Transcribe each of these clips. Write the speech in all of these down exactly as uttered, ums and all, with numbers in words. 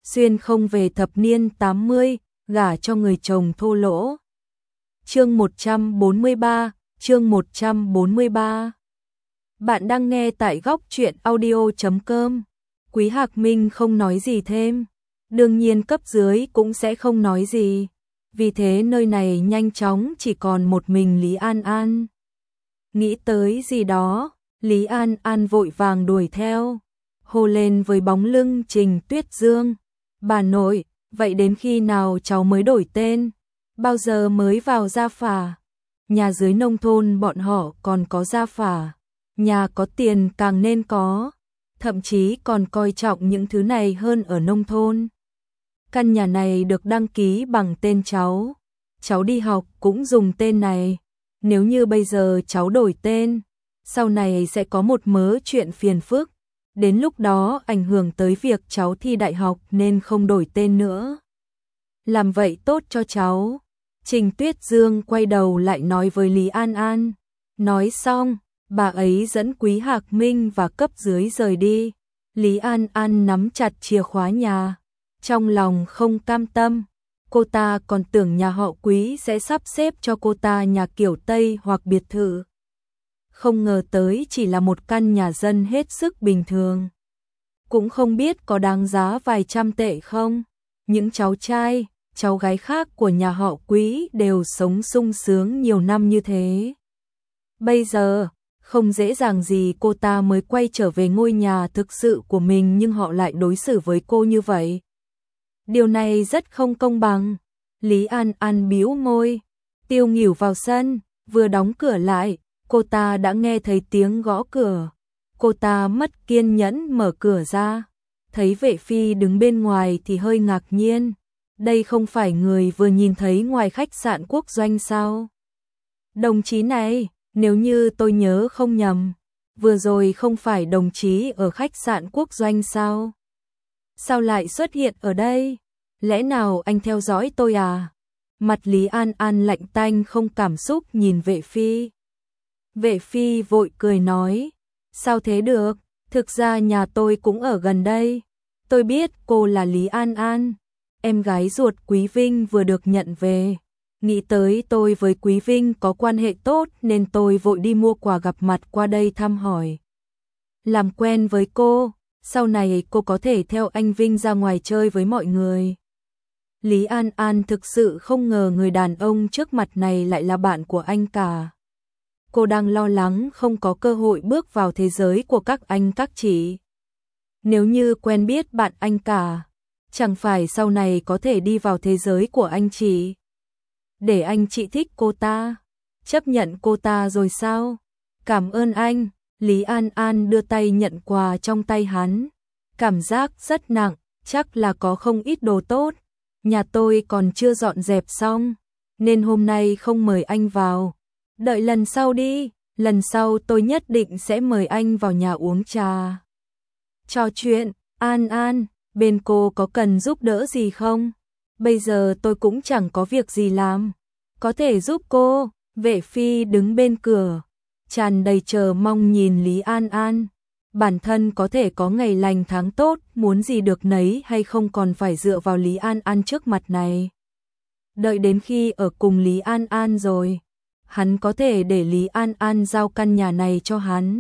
xuyên không về thập niên tám mươi, gả cho người chồng thô lỗ. Chương một trăm bốn mươi ba, chương một trăm bốn mươi ba. Bạn đang nghe tại góc truyện audio chấm com. Quý Hạc Minh không nói gì thêm, đương nhiên cấp dưới cũng sẽ không nói gì. Vì thế nơi này nhanh chóng chỉ còn một mình Lý An An. Nghĩ tới gì đó, Lý An An vội vàng đuổi theo, hô lên với bóng lưng Trình Tuyết Dương. Bà nội, vậy đến khi nào cháu mới đổi tên? Bao giờ mới vào gia phả? Nhà dưới nông thôn bọn họ còn có gia phả, nhà có tiền càng nên có, thậm chí còn coi trọng những thứ này hơn ở nông thôn. Căn nhà này được đăng ký bằng tên cháu, cháu đi học cũng dùng tên này. Nếu như bây giờ cháu đổi tên, sau này sẽ có một mớ chuyện phiền phức, đến lúc đó ảnh hưởng tới việc cháu thi đại học nên không đổi tên nữa. Làm vậy tốt cho cháu. Trình Tuyết Dương quay đầu lại nói với Lý An An. Nói xong, bà ấy dẫn Quý Hạc Minh và cấp dưới rời đi. Lý An An nắm chặt chìa khóa nhà, trong lòng không cam tâm. Cô ta còn tưởng nhà họ Quý sẽ sắp xếp cho cô ta nhà kiểu Tây hoặc biệt thự. Không ngờ tới chỉ là một căn nhà dân hết sức bình thường. Cũng không biết có đáng giá vài trăm tệ không. Những cháu trai, cháu gái khác của nhà họ Quý đều sống sung sướng nhiều năm như thế. Bây giờ, không dễ dàng gì cô ta mới quay trở về ngôi nhà thực sự của mình, nhưng họ lại đối xử với cô như vậy. Điều này rất không công bằng. Lý An An bĩu môi, Tiêu Nghỉu vào sân, vừa đóng cửa lại, cô ta đã nghe thấy tiếng gõ cửa. Cô ta mất kiên nhẫn mở cửa ra, thấy Vệ Phi đứng bên ngoài thì hơi ngạc nhiên. Đây không phải người vừa nhìn thấy ngoài khách sạn Quốc Doanh sao? Đồng chí này, nếu như tôi nhớ không nhầm, vừa rồi không phải đồng chí ở khách sạn Quốc Doanh sao? Sao lại xuất hiện ở đây? Lẽ nào anh theo dõi tôi à? Mặt Lý An An lạnh tanh không cảm xúc nhìn Vệ Phi. Vệ Phi vội cười nói, sao thế được, thực ra nhà tôi cũng ở gần đây. Tôi biết cô là Lý An An, em gái ruột Quý Vinh vừa được nhận về. Nghĩ tới tôi với Quý Vinh có quan hệ tốt nên tôi vội đi mua quà gặp mặt qua đây thăm hỏi. Làm quen với cô, sau này cô có thể theo anh Vinh ra ngoài chơi với mọi người. Lý An An thực sự không ngờ người đàn ông trước mặt này lại là bạn của anh cả. Cô đang lo lắng không có cơ hội bước vào thế giới của các anh các chị. Nếu như quen biết bạn anh cả, chẳng phải sau này có thể đi vào thế giới của anh chị. Để anh chị thích cô ta, chấp nhận cô ta rồi sao? Cảm ơn anh. Lý An An đưa tay nhận quà trong tay hắn. Cảm giác rất nặng, chắc là có không ít đồ tốt. Nhà tôi còn chưa dọn dẹp xong, nên hôm nay không mời anh vào. Đợi lần sau đi, lần sau tôi nhất định sẽ mời anh vào nhà uống trà. Trò chuyện, An An, bên cô có cần giúp đỡ gì không? Bây giờ tôi cũng chẳng có việc gì làm. Có thể giúp cô. Vệ Phi đứng bên cửa, tràn đầy chờ mong nhìn Lý An An. Bản thân có thể có ngày lành tháng tốt, muốn gì được nấy hay không còn phải dựa vào Lý An An trước mặt này. Đợi đến khi ở cùng Lý An An rồi, hắn có thể để Lý An An giao căn nhà này cho hắn.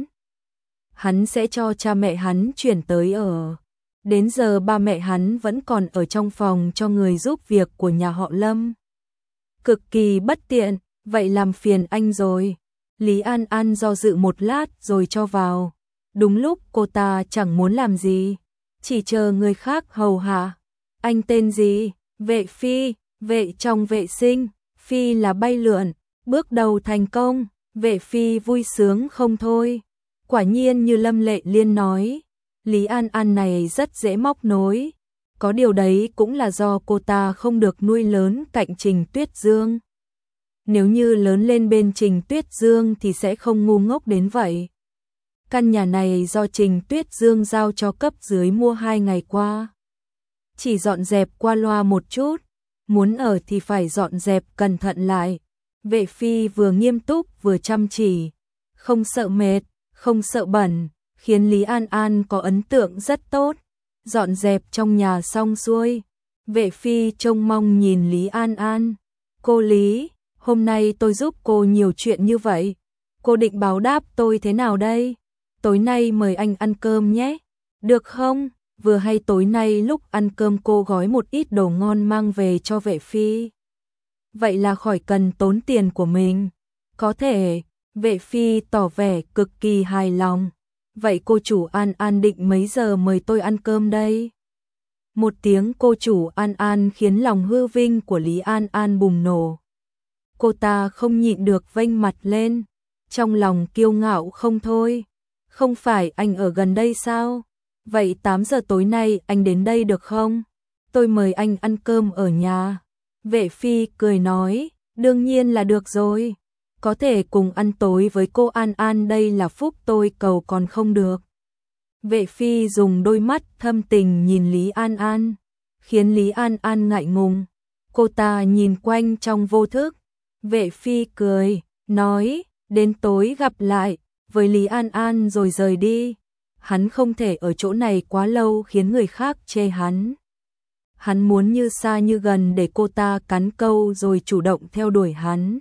Hắn sẽ cho cha mẹ hắn chuyển tới ở. Đến giờ ba mẹ hắn vẫn còn ở trong phòng cho người giúp việc của nhà họ Lâm. Cực kỳ bất tiện, vậy làm phiền anh rồi. Lý An An do dự một lát rồi cho vào. Đúng lúc cô ta chẳng muốn làm gì, chỉ chờ người khác hầu hạ. Anh tên gì? Vệ Phi. Vệ trong vệ sinh, Phi là bay lượn. Bước đầu thành công, Vệ Phi vui sướng không thôi. Quả nhiên như Lâm Lệ Liên nói, Lý An An này rất dễ móc nối. Có điều đấy cũng là do cô ta không được nuôi lớn cạnh Trình Tuyết Dương. Nếu như lớn lên bên Trình Tuyết Dương thì sẽ không ngu ngốc đến vậy. Căn nhà này do Trình Tuyết Dương giao cho cấp dưới mua hai ngày qua. Chỉ dọn dẹp qua loa một chút, muốn ở thì phải dọn dẹp cẩn thận lại. Vệ Phi vừa nghiêm túc vừa chăm chỉ, không sợ mệt, không sợ bẩn, khiến Lý An An có ấn tượng rất tốt. Dọn dẹp trong nhà xong xuôi, Vệ Phi trông mong nhìn Lý An An. Cô Lý, hôm nay tôi giúp cô nhiều chuyện như vậy. Cô định báo đáp tôi thế nào đây? Tối nay mời anh ăn cơm nhé. Được không? Vừa hay tối nay lúc ăn cơm cô gói một ít đồ ngon mang về cho Vệ Phi. Vậy là khỏi cần tốn tiền của mình. Có thể, Vệ Phi tỏ vẻ cực kỳ hài lòng. Vậy cô chủ An An định mấy giờ mời tôi ăn cơm đây? Một tiếng cô chủ An An khiến lòng hư vinh của Lý An An bùng nổ. Cô ta không nhịn được vênh mặt lên, trong lòng kiêu ngạo không thôi. Không phải anh ở gần đây sao? Vậy tám giờ tối nay anh đến đây được không? Tôi mời anh ăn cơm ở nhà. Vệ Phi cười nói, đương nhiên là được rồi. Có thể cùng ăn tối với cô An An đây là phúc tôi cầu còn không được. Vệ Phi dùng đôi mắt thâm tình nhìn Lý An An, khiến Lý An An ngại ngùng. Cô ta nhìn quanh trong vô thức. Vệ Phi cười, nói, đến tối gặp lại với Lý An An rồi rời đi. Hắn không thể ở chỗ này quá lâu khiến người khác chê hắn. Hắn muốn như xa như gần để cô ta cắn câu rồi chủ động theo đuổi hắn.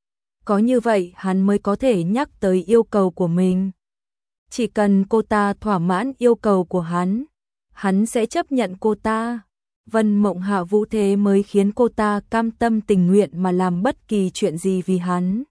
Có như vậy hắn mới có thể nhắc tới yêu cầu của mình. Chỉ cần cô ta thỏa mãn yêu cầu của hắn, hắn sẽ chấp nhận cô ta. Vân Mộng Hạ Vũ thế mới khiến cô ta cam tâm tình nguyện mà làm bất kỳ chuyện gì vì hắn.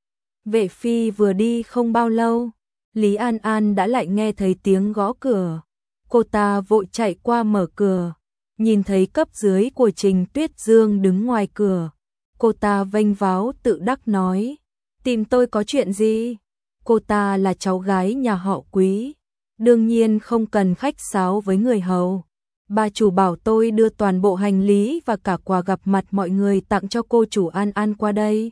Vệ Phi vừa đi không bao lâu, Lý An An đã lại nghe thấy tiếng gõ cửa. Cô ta vội chạy qua mở cửa, nhìn thấy cấp dưới của Trình Tuyết Dương đứng ngoài cửa. Cô ta vênh váo tự đắc nói, tìm tôi có chuyện gì? Cô ta là cháu gái nhà họ Quý, đương nhiên không cần khách sáo với người hầu. Bà chủ bảo tôi đưa toàn bộ hành lý và cả quà gặp mặt mọi người tặng cho cô chủ An An qua đây.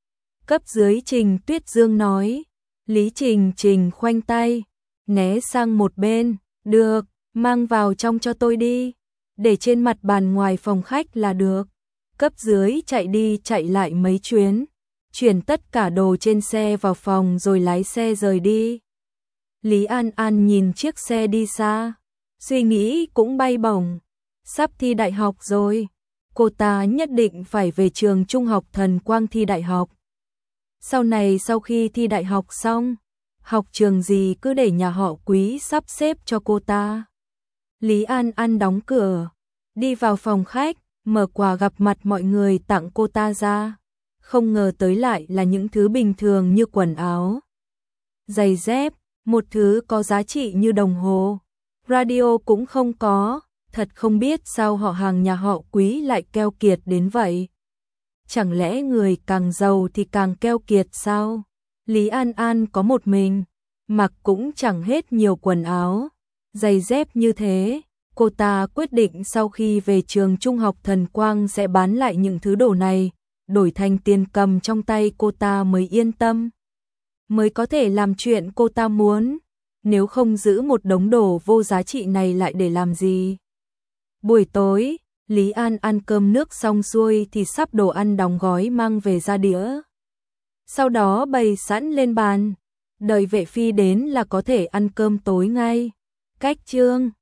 Cấp dưới Trình Tuyết Dương nói. Lý Trình Trình khoanh tay, né sang một bên, được, mang vào trong cho tôi đi, để trên mặt bàn ngoài phòng khách là được. Cấp dưới chạy đi chạy lại mấy chuyến, chuyển tất cả đồ trên xe vào phòng rồi lái xe rời đi. Lý An An nhìn chiếc xe đi xa, suy nghĩ cũng bay bổng, sắp thi đại học rồi, cô ta nhất định phải về trường trung học Thần Quang thi đại học. Sau này sau khi thi đại học xong, học trường gì cứ để nhà họ Quý sắp xếp cho cô ta. Lý An An đóng cửa, đi vào phòng khách, mở quà gặp mặt mọi người tặng cô ta ra. Không ngờ tới lại là những thứ bình thường như quần áo, giày dép, một thứ có giá trị như đồng hồ, radio cũng không có. Thật không biết sao họ hàng nhà họ Quý lại keo kiệt đến vậy. Chẳng lẽ người càng giàu thì càng keo kiệt sao? Lý An An có một mình, mặc cũng chẳng hết nhiều quần áo, giày dép như thế. Cô ta quyết định sau khi về trường trung học Thần Quang sẽ bán lại những thứ đồ này, đổi thành tiền cầm trong tay cô ta mới yên tâm, mới có thể làm chuyện cô ta muốn. Nếu không giữ một đống đồ vô giá trị này lại để làm gì? Buổi tối, Lý An ăn cơm nước xong xuôi thì sắp đồ ăn đóng gói mang về ra đĩa. Sau đó bày sẵn lên bàn, đợi Vệ Phi đến là có thể ăn cơm tối ngay. Cách chương